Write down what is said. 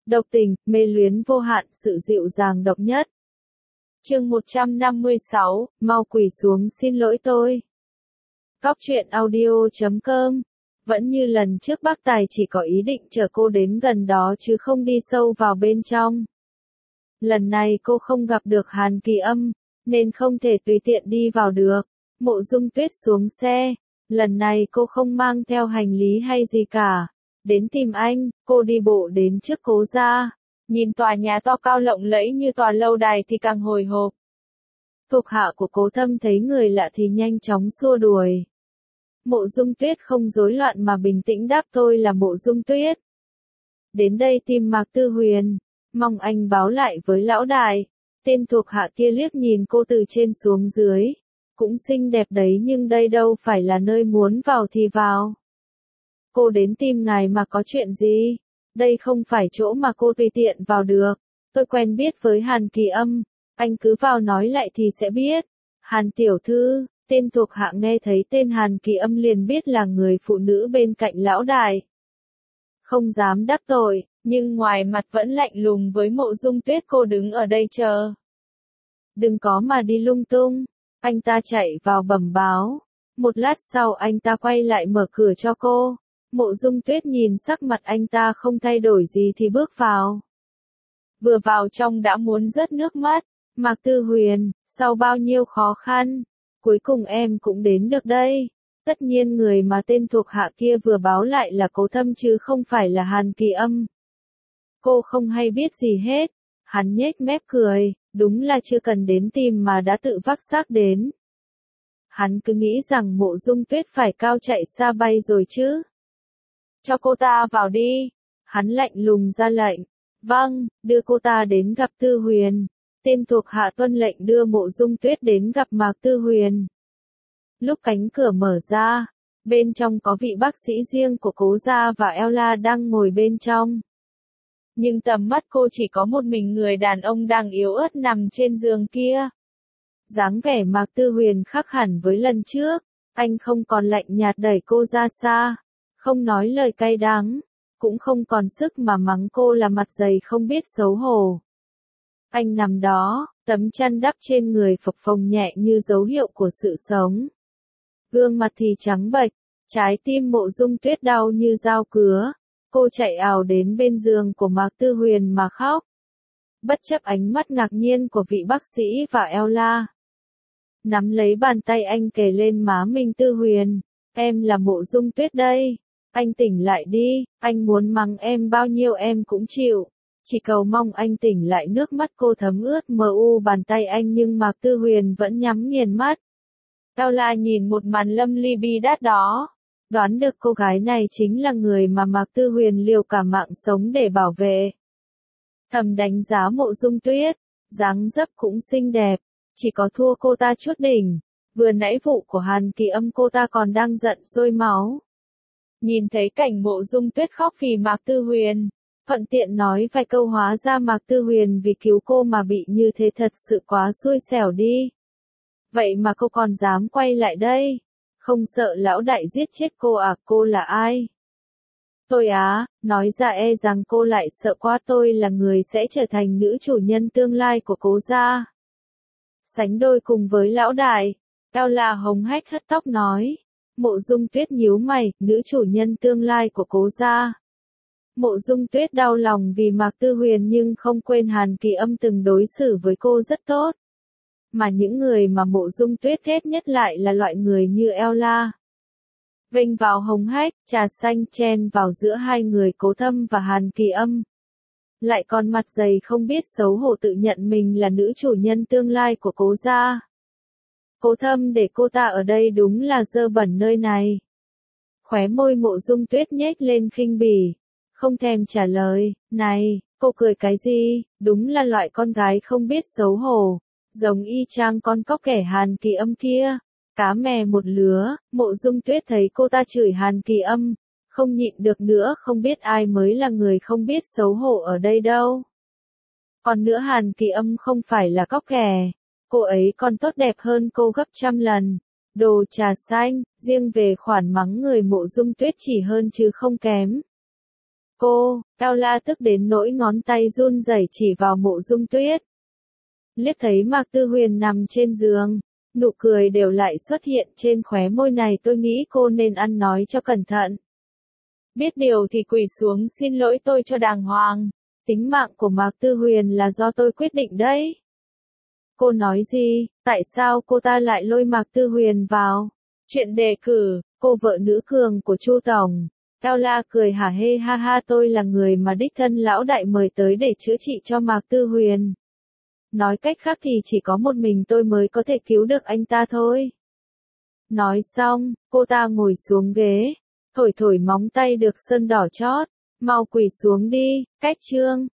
độc tình, mê luyến vô hạn, sự dịu dàng độc nhất. Chương 156, mau quỳ xuống xin lỗi tôi. Góc truyện audio.com. Vẫn như lần trước bác Tài chỉ có ý định chở cô đến gần đó chứ không đi sâu vào bên trong. Lần này cô không gặp được Hàn Kỳ Âm, nên không thể tùy tiện đi vào được. Mộ Dung Tuyết xuống xe. Lần này cô không mang theo hành lý hay gì cả. Đến tìm anh, cô đi bộ đến trước Cố gia. Nhìn tòa nhà to cao lộng lẫy như tòa lâu đài thì càng hồi hộp. Thuộc hạ của Cố Thâm thấy người lạ thì nhanh chóng xua đuổi. Mộ Dung Tuyết không rối loạn mà bình tĩnh đáp tôi là Mộ Dung Tuyết. Đến đây tìm Mạc Tư Huyền, mong anh báo lại với lão đại. Tên thuộc hạ kia liếc nhìn cô từ trên xuống dưới. Cũng xinh đẹp đấy nhưng đây đâu phải là nơi muốn vào thì vào. Cô đến tìm ngài mà có chuyện gì? Đây không phải chỗ mà cô tùy tiện vào được. Tôi quen biết với Hàn Kỳ Âm, anh cứ vào nói lại thì sẽ biết. Hàn tiểu thư, tên thuộc hạ nghe thấy tên Hàn Kỳ Âm liền biết là người phụ nữ bên cạnh lão đại. Không dám đắc tội, nhưng ngoài mặt vẫn lạnh lùng với Mộ Dung Tuyết. Cô đứng ở đây chờ. Đừng có mà đi lung tung. Anh ta chạy vào bẩm báo. Một lát sau anh ta quay lại mở cửa cho cô. Mộ Dung Tuyết nhìn sắc mặt anh ta không thay đổi gì thì bước vào. Vừa vào trong đã muốn rớt nước mắt. Mạc Tư Huyền, sau bao nhiêu khó khăn, cuối cùng em cũng đến được đây. Tất nhiên người mà tên thuộc hạ kia vừa báo lại là Cố Thâm chứ không phải là Hàn Kỳ Âm. Cô không hay biết gì hết. Hắn nhếch mép cười, đúng là chưa cần đến tìm mà đã tự vác xác đến. Hắn cứ nghĩ rằng Mộ Dung Tuyết phải cao chạy xa bay rồi chứ. Cho cô ta vào đi. Hắn lạnh lùng ra lệnh. Vâng, đưa cô ta đến gặp Tư Huyền. Tên thuộc hạ tuân lệnh đưa Mộ Dung Tuyết đến gặp Mạc Tư Huyền. Lúc cánh cửa mở ra, bên trong có vị bác sĩ riêng của Cố gia và Ella đang ngồi bên trong. Nhưng tầm mắt cô chỉ có một mình người đàn ông đang yếu ớt nằm trên giường kia. Dáng vẻ Mạc Tư Huyền khác hẳn với lần trước, anh không còn lạnh nhạt đẩy cô ra xa, không nói lời cay đắng, cũng không còn sức mà mắng cô là mặt dày không biết xấu hổ. Anh nằm đó, tấm chăn đắp trên người phập phồng nhẹ như dấu hiệu của sự sống. Gương mặt thì trắng bệch, trái tim Mộ Dung Tuyết đau như dao cứa. Cô chạy ào đến bên giường của Mạc Tư Huyền mà khóc. Bất chấp ánh mắt ngạc nhiên của vị bác sĩ và Ella. Nắm lấy bàn tay anh kề lên má mình. Tư Huyền, em là Mộ Dung Tuyết đây. Anh tỉnh lại đi, anh muốn mắng em bao nhiêu em cũng chịu. Chỉ cầu mong anh tỉnh lại. Nước mắt cô thấm ướt mờ u bàn tay anh nhưng Mạc Tư Huyền vẫn nhắm nghiền mắt. Ella nhìn một màn lâm ly bi đát đó. Đoán được cô gái này chính là người mà Mạc Tư Huyền liều cả mạng sống để bảo vệ. Thầm đánh giá Mộ Dung Tuyết, dáng dấp cũng xinh đẹp, chỉ có thua cô ta chút đỉnh. Vừa nãy vụ của Hàn Kỳ Âm cô ta còn đang giận sôi máu. Nhìn thấy cảnh Mộ Dung Tuyết khóc vì Mạc Tư Huyền, thuận tiện nói vài câu hóa ra Mạc Tư Huyền vì cứu cô mà bị như thế thật sự quá xui xẻo đi. Vậy mà cô còn dám quay lại đây. Không sợ lão đại giết chết cô à? Cô là ai? Tôi á, nói ra e rằng cô lại sợ quá. Tôi là người sẽ trở thành nữ chủ nhân tương lai của Cố gia. Sánh đôi cùng với lão đại. Ella hống hách hất tóc nói. Mộ Dung Tuyết nhíu mày, nữ chủ nhân tương lai của Cố gia. Mộ Dung Tuyết đau lòng vì Mạc Tư Huyền nhưng không quên Hàn Kỳ Âm từng đối xử với cô rất tốt. Mà những người mà Mộ Dung Tuyết ghét nhất lại là loại người như Ella. Vênh vào hống hách, trà xanh chen vào giữa hai người Cố Thâm và Hàn Kỳ Âm. Lại còn mặt dày không biết xấu hổ tự nhận mình là nữ chủ nhân tương lai của Cố gia. Cố Thâm để cô ta ở đây đúng là dơ bẩn nơi này. Khóe môi Mộ Dung Tuyết nhếch lên khinh bỉ. Không thèm trả lời. Này, cô cười cái gì? Đúng là loại con gái không biết xấu hổ. Giống y chang con cóc kẻ Hàn Kỳ Âm kia. Cá mè một lứa. Mộ Dung Tuyết thấy cô ta chửi Hàn Kỳ Âm, không nhịn được nữa. Không biết ai mới là người không biết xấu hổ ở đây đâu. Còn nữa Hàn Kỳ Âm không phải là cóc kẻ. Cô ấy còn tốt đẹp hơn cô gấp trăm lần. Đồ trà xanh, riêng về khoản mắng người Mộ Dung Tuyết chỉ hơn chứ không kém. Cô, Cao La tức đến nỗi ngón tay run rẩy chỉ vào Mộ Dung Tuyết. Liếc thấy Mạc Tư Huyền nằm trên giường, nụ cười đều lại xuất hiện trên khóe môi này, tôi nghĩ cô nên ăn nói cho cẩn thận. Biết điều thì quỳ xuống xin lỗi tôi cho đàng hoàng. Tính mạng của Mạc Tư Huyền là do tôi quyết định đấy. Cô nói gì? Tại sao cô ta lại lôi Mạc Tư Huyền vào? Chuyện đề cử, cô vợ nữ cường của Chu Tổng. Cao La cười hả hê ha ha, tôi là người mà đích thân lão đại mời tới để chữa trị cho Mạc Tư Huyền. Nói cách khác thì chỉ có một mình tôi mới có thể cứu được anh ta thôi. Nói xong, cô ta ngồi xuống ghế, thổi thổi móng tay được sơn đỏ chót. Mau quỳ xuống đi, cách trương.